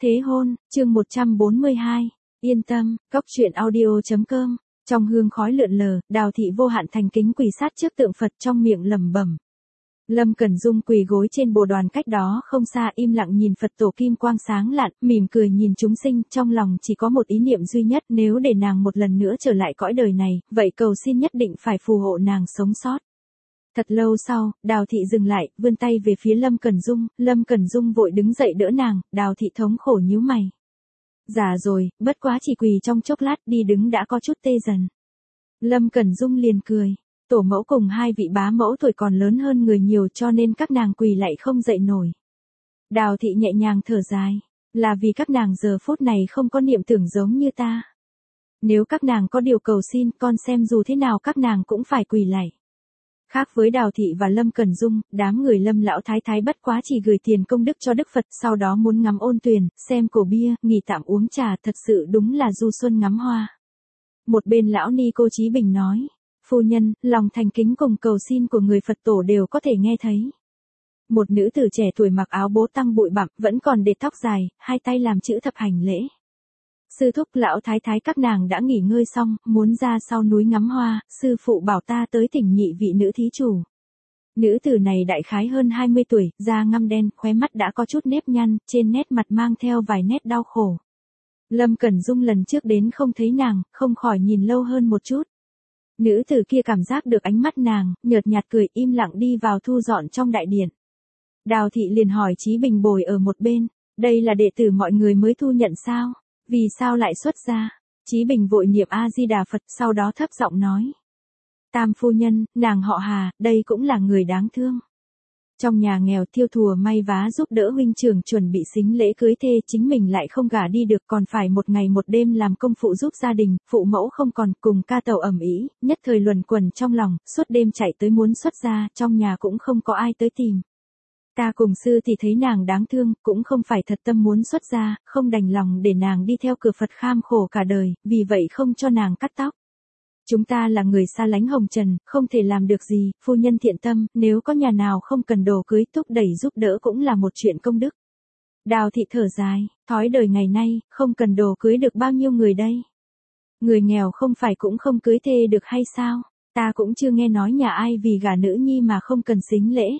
Thế hôn, chương 142. Yên tâm, cốc truyện audio.com. Trong hương khói lượn lờ, Đào Thị vô hạn thành kính quỳ sát trước tượng Phật trong miệng lẩm bẩm. Lâm Cẩn Dung quỳ gối trên bồ đoàn cách đó không xa im lặng nhìn Phật tổ kim quang sáng lạn, mỉm cười nhìn chúng sinh, trong lòng chỉ có một ý niệm duy nhất, nếu để nàng một lần nữa trở lại cõi đời này, vậy cầu xin nhất định phải phù hộ nàng sống sót. Thật lâu sau, Đào Thị dừng lại, vươn tay về phía Lâm Cẩn Dung vội đứng dậy đỡ nàng, Đào Thị thống khổ nhíu mày. Già rồi, bất quá chỉ quỳ trong chốc lát đi đứng đã có chút tê dần. Lâm Cẩn Dung liền cười, tổ mẫu cùng hai vị bá mẫu tuổi còn lớn hơn người nhiều cho nên các nàng quỳ lại không dậy nổi. Đào Thị nhẹ nhàng thở dài, là vì các nàng giờ phút này không có niệm tưởng giống như ta. Nếu các nàng có điều cầu xin con xem dù thế nào các nàng cũng phải quỳ lạy. Khác với Đào Thị và Lâm Cẩn Dung, đám người Lâm lão thái thái bất quá chỉ gửi tiền công đức cho Đức Phật, sau đó muốn ngắm ôn tuyền, xem cổ bia, nghỉ tạm uống trà, thật sự đúng là du xuân ngắm hoa. Một bên lão ni cô Chí Bình nói, phu nhân, lòng thành kính cùng cầu xin của người Phật tổ đều có thể nghe thấy. Một nữ tử trẻ tuổi mặc áo bố tăng bụi bặm, vẫn còn để tóc dài, hai tay làm chữ thập hành lễ. Sư thúc lão thái thái các nàng đã nghỉ ngơi xong, muốn ra sau núi ngắm hoa, sư phụ bảo ta tới thỉnh nhị vị nữ thí chủ. Nữ tử này đại khái hơn 20 tuổi, da ngăm đen, khóe mắt đã có chút nếp nhăn, trên nét mặt mang theo vài nét đau khổ. Lâm Cẩn Dung lần trước đến không thấy nàng, không khỏi nhìn lâu hơn một chút. Nữ tử kia cảm giác được ánh mắt nàng, nhợt nhạt cười im lặng đi vào thu dọn trong đại điện. Đào Thị liền hỏi Chí Bình bồi ở một bên, đây là đệ tử mọi người mới thu nhận sao? Vì sao lại xuất gia? Chí Bình vội niệm A-di-đà Phật, sau đó thấp giọng nói. Tam phu nhân, nàng họ Hà, đây cũng là người đáng thương. Trong nhà nghèo thiêu thùa may vá giúp đỡ huynh trưởng chuẩn bị sính lễ cưới thê, chính mình lại không gả đi được còn phải một ngày một đêm làm công phụ giúp gia đình, phụ mẫu không còn, cùng ca tàu ầm ĩ, nhất thời luẩn quẩn trong lòng, suốt đêm chạy tới muốn xuất gia, trong nhà cũng không có ai tới tìm. Ta cùng sư thì thấy nàng đáng thương, cũng không phải thật tâm muốn xuất gia, không đành lòng để nàng đi theo cửa Phật kham khổ cả đời, vì vậy không cho nàng cắt tóc. Chúng ta là người xa lánh hồng trần, không thể làm được gì, phu nhân thiện tâm, nếu có nhà nào không cần đồ cưới thúc đẩy giúp đỡ cũng là một chuyện công đức. Đào Thị thở dài, thói đời ngày nay, không cần đồ cưới được bao nhiêu người đây. Người nghèo không phải cũng không cưới thê được hay sao, ta cũng chưa nghe nói nhà ai vì gả nữ nhi mà không cần sính lễ.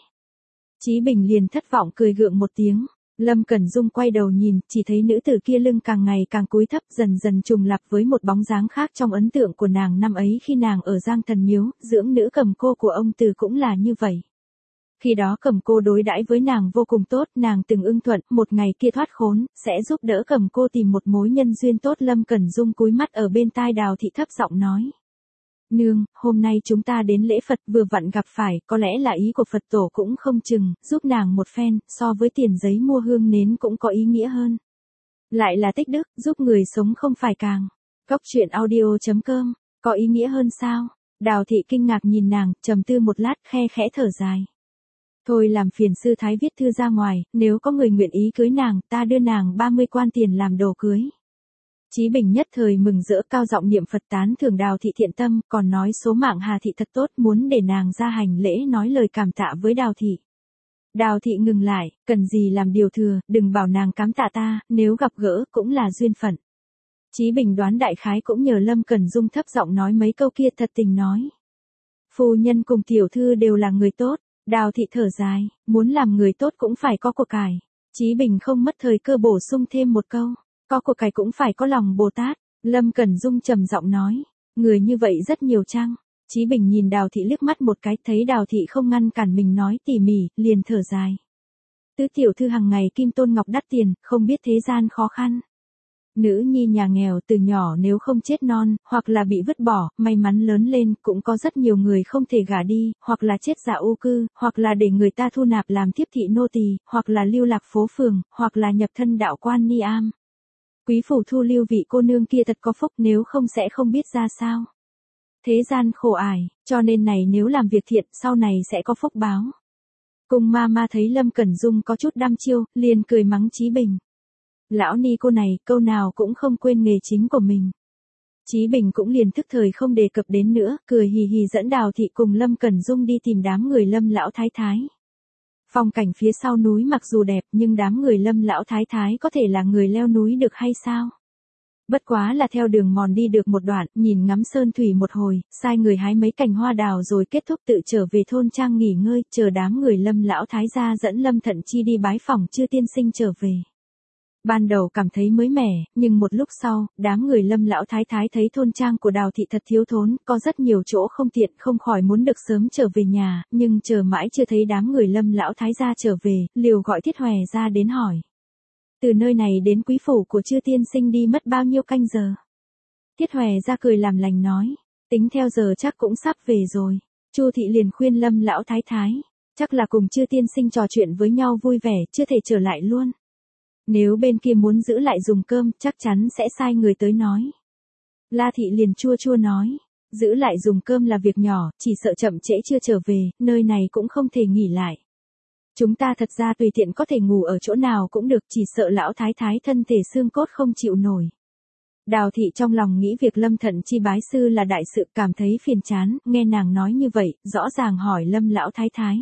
Chí Bình liền thất vọng cười gượng một tiếng. Lâm Cẩn Dung quay đầu nhìn, chỉ thấy nữ tử kia lưng càng ngày càng cúi thấp, dần dần trùng lặp với một bóng dáng khác trong ấn tượng của nàng năm ấy khi nàng ở Giang Thần Miếu, dưỡng nữ cầm cô của ông Từ cũng là như vậy. Khi đó cầm cô đối đãi với nàng vô cùng tốt, nàng từng ưng thuận, một ngày kia thoát khốn, sẽ giúp đỡ cầm cô tìm một mối nhân duyên tốt. Lâm Cẩn Dung cúi mắt ở bên tai Đào Thị thấp giọng nói. Nương, hôm nay chúng ta đến lễ Phật vừa vặn gặp phải, có lẽ là ý của Phật tổ cũng không chừng, giúp nàng một phen, so với tiền giấy mua hương nến cũng có ý nghĩa hơn. Lại là tích đức, giúp người sống không phải càng. Cốc truyện audio.com, có ý nghĩa hơn sao? Đào Thị kinh ngạc nhìn nàng, trầm tư một lát, khe khẽ thở dài. Thôi làm phiền sư thái viết thư ra ngoài, nếu có người nguyện ý cưới nàng, ta đưa nàng 30 quan tiền làm đồ cưới. Chí Bình nhất thời mừng rỡ cao giọng niệm Phật tán thưởng Đào Thị thiện tâm, còn nói số mạng Hà Thị thật tốt, muốn để nàng ra hành lễ nói lời cảm tạ với Đào Thị. Đào Thị ngừng lại, cần gì làm điều thừa, đừng bảo nàng cám tạ ta, nếu gặp gỡ cũng là duyên phận. Chí Bình đoán đại khái cũng nhờ Lâm Cẩn Dung thấp giọng nói mấy câu kia thật tình nói. Phu nhân cùng tiểu thư đều là người tốt, Đào Thị thở dài, muốn làm người tốt cũng phải có của cải. Chí Bình không mất thời cơ bổ sung thêm một câu. Có của cải cũng phải có lòng Bồ Tát. Lâm Cẩn Dung trầm giọng nói. Người như vậy rất nhiều chăng? Chí Bình nhìn Đào Thị liếc mắt một cái, thấy Đào Thị không ngăn cản mình nói tỉ mỉ, liền thở dài. Tứ tiểu thư hàng ngày kim tôn ngọc đắt tiền, không biết thế gian khó khăn. Nữ nhi nhà nghèo từ nhỏ nếu không chết non, hoặc là bị vứt bỏ, may mắn lớn lên, cũng có rất nhiều người không thể gả đi, hoặc là chết dạ ưu cư, hoặc là để người ta thu nạp làm thiếp thị nô tỳ, hoặc là lưu lạc phố phường, hoặc là nhập thân đạo quan ni am. Quý phủ thu lưu vị cô nương kia thật có phúc, nếu không sẽ không biết ra sao. Thế gian khổ ải, cho nên này nếu làm việc thiện, sau này sẽ có phúc báo. Cùng ma thấy Lâm Cẩn Dung có chút đăm chiêu, liền cười mắng Chí Bình. Lão ni cô này, câu nào cũng không quên nghề chính của mình. Chí Bình cũng liền thức thời không đề cập đến nữa, cười hì hì dẫn Đào Thị cùng Lâm Cẩn Dung đi tìm đám người Lâm lão thái thái. Phong cảnh phía sau núi mặc dù đẹp nhưng đám người Lâm lão thái thái có thể là người leo núi được hay sao? Bất quá là theo đường mòn đi được một đoạn, nhìn ngắm sơn thủy một hồi, sai người hái mấy cành hoa đào rồi kết thúc tự trở về thôn trang nghỉ ngơi, chờ đám người Lâm lão thái gia dẫn Lâm Thận Chi đi bái phỏng Chư tiên sinh trở về. Ban đầu cảm thấy mới mẻ, nhưng một lúc sau, đám người Lâm lão thái thái thấy thôn trang của Đào thị thật thiếu thốn, có rất nhiều chỗ không tiện, không khỏi muốn được sớm trở về nhà, nhưng chờ mãi chưa thấy đám người Lâm lão thái gia trở về, liều gọi Thiết Hòe ra đến hỏi. Từ nơi này đến quý phủ của Chư tiên sinh đi mất bao nhiêu canh giờ? Thiết Hòe ra cười làm lành nói, tính theo giờ chắc cũng sắp về rồi. Chu thị liền khuyên Lâm lão thái thái, chắc là cùng Chư tiên sinh trò chuyện với nhau vui vẻ, chưa thể trở lại luôn. Nếu bên kia muốn giữ lại dùng cơm, chắc chắn sẽ sai người tới nói. La thị liền chua chua nói, giữ lại dùng cơm là việc nhỏ, chỉ sợ chậm trễ chưa trở về, nơi này cũng không thể nghỉ lại. Chúng ta thật ra tùy tiện có thể ngủ ở chỗ nào cũng được, chỉ sợ lão thái thái thân thể xương cốt không chịu nổi. Đào thị trong lòng nghĩ việc Lâm Thận Chi bái sư là đại sự, cảm thấy phiền chán, nghe nàng nói như vậy, rõ ràng hỏi Lâm lão thái thái.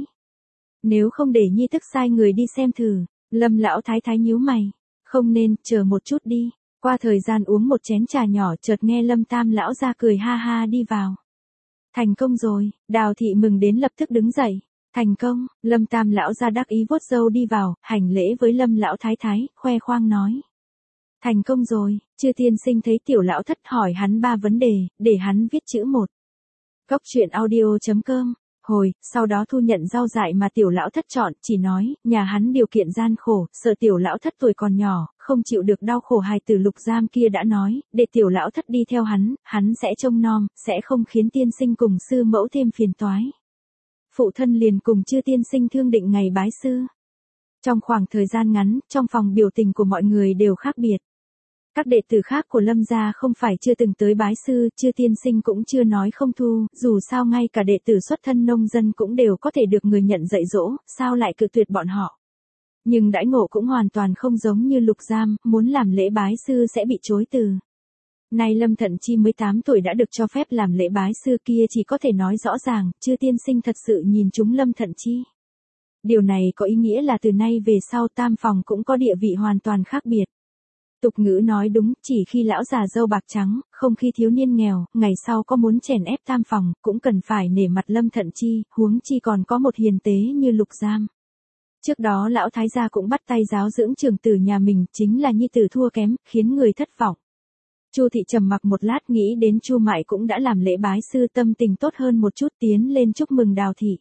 Nếu không để nhi tức sai người đi xem thử. Lâm lão thái thái nhíu mày, không nên, chờ một chút đi. Qua thời gian uống một chén trà nhỏ, chợt nghe Lâm Tam lão ra cười ha ha đi vào. Thành công rồi, Đào thị mừng đến lập tức đứng dậy. Thành công, Lâm Tam lão ra đắc ý vuốt râu đi vào, hành lễ với Lâm lão thái thái, khoe khoang nói. Thành công rồi, Chư tiên sinh thấy tiểu lão thất hỏi hắn 3 vấn đề, để hắn viết chữ 1. Góc truyện audio.com. Hồi, sau đó thu nhận rau dại mà tiểu lão thất chọn, chỉ nói, nhà hắn điều kiện gian khổ, sợ tiểu lão thất tuổi còn nhỏ, không chịu được đau khổ. Hài tử Lục Giam kia đã nói, để tiểu lão thất đi theo hắn sẽ trông nom, sẽ không khiến tiên sinh cùng sư mẫu thêm phiền toái. Phụ thân liền cùng Chư tiên sinh thương định ngày bái sư. Trong khoảng thời gian ngắn, trong phòng biểu tình của mọi người đều khác biệt. Các đệ tử khác của Lâm gia không phải chưa từng tới bái sư, Chư tiên sinh cũng chưa nói không thu, dù sao ngay cả đệ tử xuất thân nông dân cũng đều có thể được người nhận dạy dỗ, sao lại cự tuyệt bọn họ. Nhưng đãi ngộ cũng hoàn toàn không giống như Lục Giam, muốn làm lễ bái sư sẽ bị chối từ. Nay Lâm Thận Chi mới 8 tuổi đã được cho phép làm lễ bái sư, kia chỉ có thể nói rõ ràng, Chư tiên sinh thật sự nhìn chúng Lâm Thận Chi. Điều này có ý nghĩa là từ nay về sau tam phòng cũng có địa vị hoàn toàn khác biệt. Tục ngữ nói đúng, chỉ khi lão già râu bạc trắng, không khi thiếu niên nghèo, ngày sau có muốn chèn ép tam phòng, cũng cần phải nể mặt Lâm Thận Chi, huống chi còn có một hiền tế như Lục Giam. Trước đó lão thái gia cũng bắt tay giáo dưỡng trưởng tử nhà mình, chính là nhi tử thua kém, khiến người thất vọng. Chu thị trầm mặc một lát nghĩ đến Chu Mại cũng đã làm lễ bái sư, tâm tình tốt hơn một chút, tiến lên chúc mừng Đào thị.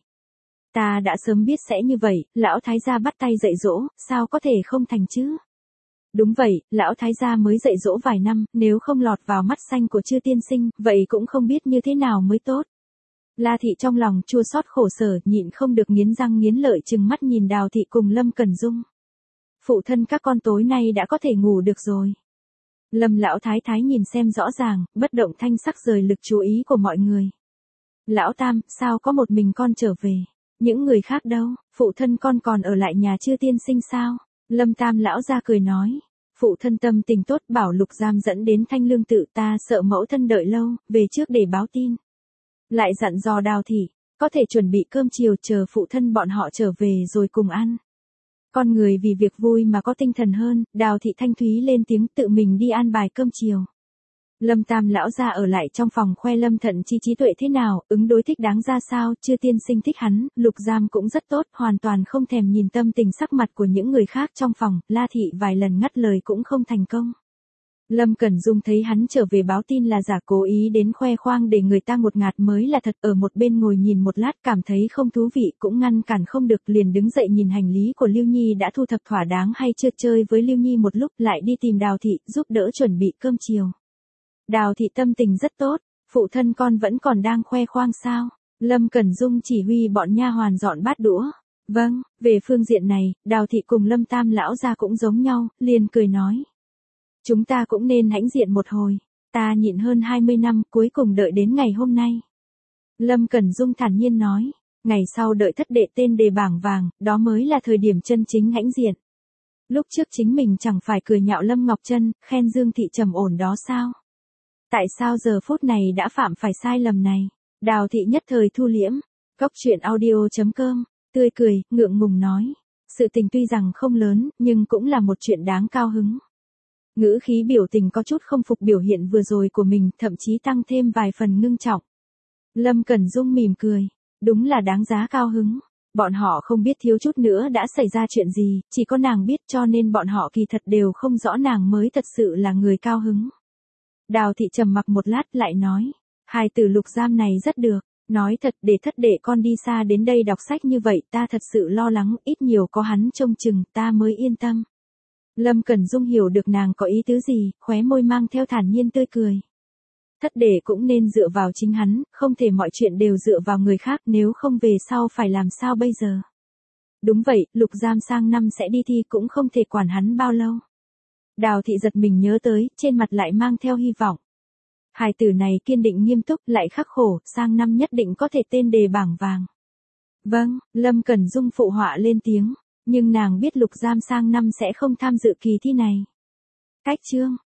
Ta đã sớm biết sẽ như vậy, lão thái gia bắt tay dạy dỗ, sao có thể không thành chứ? Đúng vậy, lão thái gia mới dạy dỗ vài năm, nếu không lọt vào mắt xanh của Chư tiên sinh, vậy cũng không biết như thế nào mới tốt. La thị trong lòng chua xót khổ sở, nhịn không được nghiến răng nghiến lợi trừng mắt nhìn Đào thị cùng Lâm Cẩn Dung. Phụ thân các con tối nay đã có thể ngủ được rồi. Lâm lão thái thái nhìn xem rõ ràng, bất động thanh sắc rời lực chú ý của mọi người. Lão Tam, sao có một mình con trở về? Những người khác đâu, phụ thân con còn ở lại nhà Chư tiên sinh sao? Lâm Tam lão ra cười nói. Phụ thân tâm tình tốt, bảo Lục Giam dẫn đến Thanh Lương tự, ta sợ mẫu thân đợi lâu, về trước để báo tin. Lại dặn dò Đào thị, có thể chuẩn bị cơm chiều, chờ phụ thân bọn họ trở về rồi cùng ăn. Con người vì việc vui mà có tinh thần hơn, Đào thị thanh thúy lên tiếng tự mình đi an bài cơm chiều. Lâm Tam lão ra ở lại trong phòng khoe Lâm Thận Chi trí tuệ thế nào, ứng đối thích đáng ra sao, Chư tiên sinh thích hắn, Lục Giam cũng rất tốt, hoàn toàn không thèm nhìn tâm tình sắc mặt của những người khác trong phòng, La thị vài lần ngắt lời cũng không thành công. Lâm Cẩn Dung thấy hắn trở về báo tin là giả, cố ý đến khoe khoang để người ta ngột ngạt mới là thật, ở một bên ngồi nhìn một lát cảm thấy không thú vị, cũng ngăn cản không được, liền đứng dậy nhìn hành lý của Lưu Nhi đã thu thập thỏa đáng hay chưa, chơi với Lưu Nhi một lúc lại đi tìm Đào thị, giúp đỡ chuẩn bị cơm chiều. Đào thị tâm tình rất tốt, phụ thân con vẫn còn đang khoe khoang sao? Lâm Cẩn Dung chỉ huy bọn nha hoàn dọn bát đũa. Vâng, về phương diện này, Đào thị cùng Lâm Tam lão gia cũng giống nhau, liền cười nói. Chúng ta cũng nên hãnh diện một hồi, ta nhịn hơn 20 năm, cuối cùng đợi đến ngày hôm nay. Lâm Cẩn Dung thản nhiên nói, ngày sau đợi thất đệ tên đề bảng vàng, đó mới là thời điểm chân chính hãnh diện. Lúc trước chính mình chẳng phải cười nhạo Lâm Ngọc Trân, khen Dương thị trầm ổn đó sao? Tại sao giờ phút này đã phạm phải sai lầm này? Đào thị nhất thời thu liễm. Góc truyện audio.com tươi cười, ngượng ngùng nói. Sự tình tuy rằng không lớn, nhưng cũng là một chuyện đáng cao hứng. Ngữ khí biểu tình có chút không phục biểu hiện vừa rồi của mình, thậm chí tăng thêm vài phần ngưng trọng. Lâm Cẩn Dung mỉm cười. Đúng là đáng giá cao hứng. Bọn họ không biết thiếu chút nữa đã xảy ra chuyện gì, chỉ có nàng biết, cho nên bọn họ kỳ thật đều không rõ nàng mới thật sự là người cao hứng. Đào thị trầm mặc một lát lại nói. Hài tử Lục Giam này rất được. Nói thật, để thất đệ con đi xa đến đây đọc sách như vậy, ta thật sự lo lắng, ít nhiều có hắn trông chừng, ta mới yên tâm. Lâm Cẩn Dung hiểu được nàng có ý tứ gì, khóe môi mang theo thản nhiên tươi cười. Thất đệ cũng nên dựa vào chính hắn, không thể mọi chuyện đều dựa vào người khác, nếu không về sau phải làm sao bây giờ. Đúng vậy, Lục Giam sang năm sẽ đi thi, cũng không thể quản hắn bao lâu. Đào thị giật mình nhớ tới, trên mặt lại mang theo hy vọng. Hài tử này kiên định nghiêm túc, lại khắc khổ, sang năm nhất định có thể tên đề bảng vàng. Vâng, Lâm Cẩn Dung phụ họa lên tiếng, nhưng nàng biết Lục Giam sang năm sẽ không tham dự kỳ thi này. Cách chương